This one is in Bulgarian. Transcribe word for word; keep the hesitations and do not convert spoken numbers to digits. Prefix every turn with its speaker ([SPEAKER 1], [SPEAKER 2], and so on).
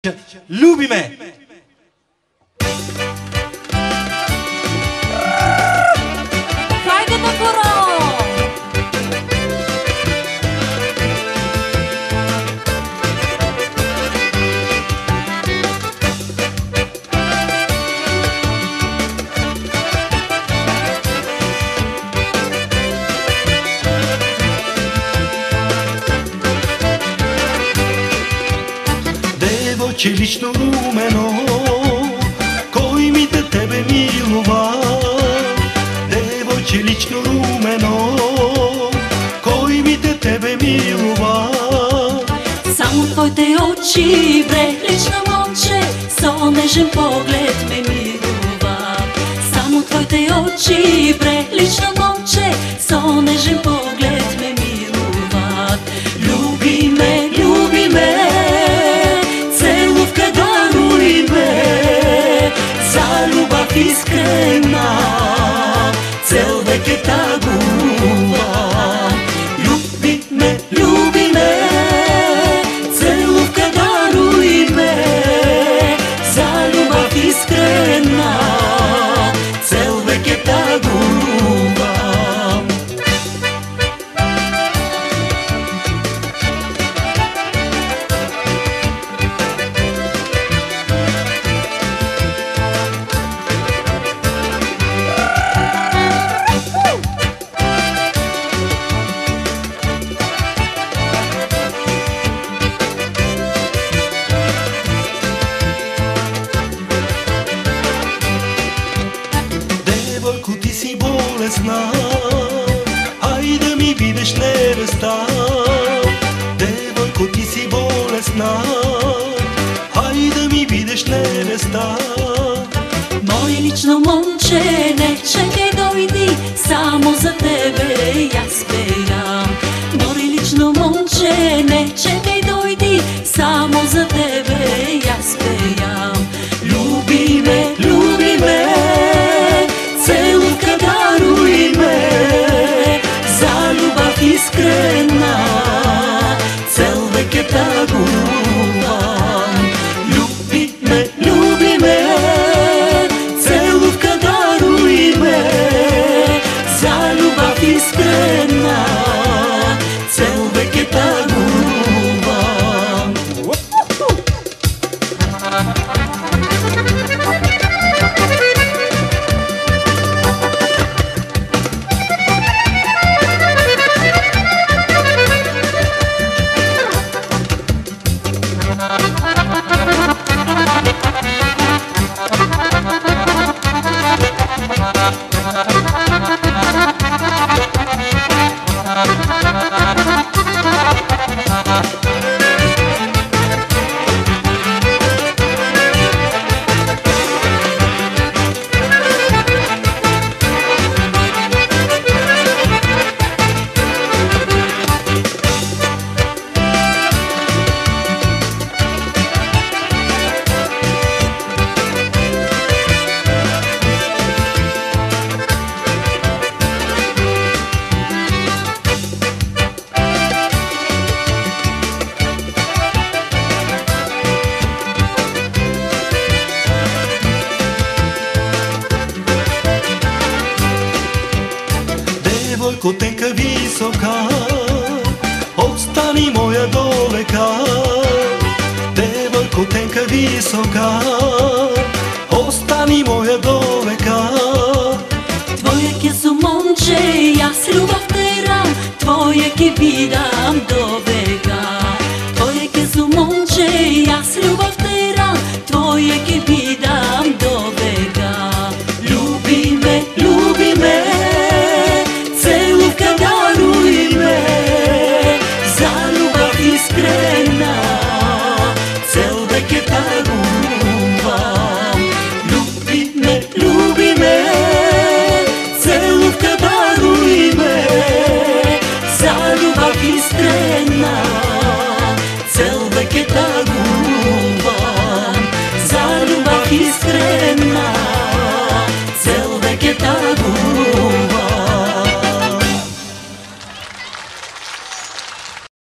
[SPEAKER 1] Люби ме!
[SPEAKER 2] Хайде на горо!
[SPEAKER 1] Девойче лично румено, кой ми те тебе милува? Девойче лично румено, кой ми те тебе милува?
[SPEAKER 2] Само твоите очи, бре, лично момче, со нежен поглед ме милува. Само твоите очи, бре, лично момче, со нежен поглед ме милува. Люби ме, люби ме, целувка даруй ме, за любов искрена, цел век е тагува. Люби ме, люби ме, целувка даруй ме, за любов искрена, цел век е тагува.
[SPEAKER 1] Девойко, ти си болесна, ай да ми бидеш невеста. Девойко, ти си болесна, ай да ми бидеш невеста.
[SPEAKER 2] Мое лично момче, не чекай дойди, само за тебе аз пеям. Мое лично момче, не чекай дойди, само за тебе аз пеям. Люби ме, люби ме, целувка даруй ме, за любов искрена, цел век е тагувам. Люби ме, люби ме, целувка даруй ме, за любов искрена, цел век е тагувам.
[SPEAKER 1] Девойко, тенка висока, остани моя довека. Девойко, тенка висока, остани моя довека.
[SPEAKER 2] Твоя ке су момче, аз любов те рам, твоя ке видам до века. Твоя ке су момче, аз любов те рам,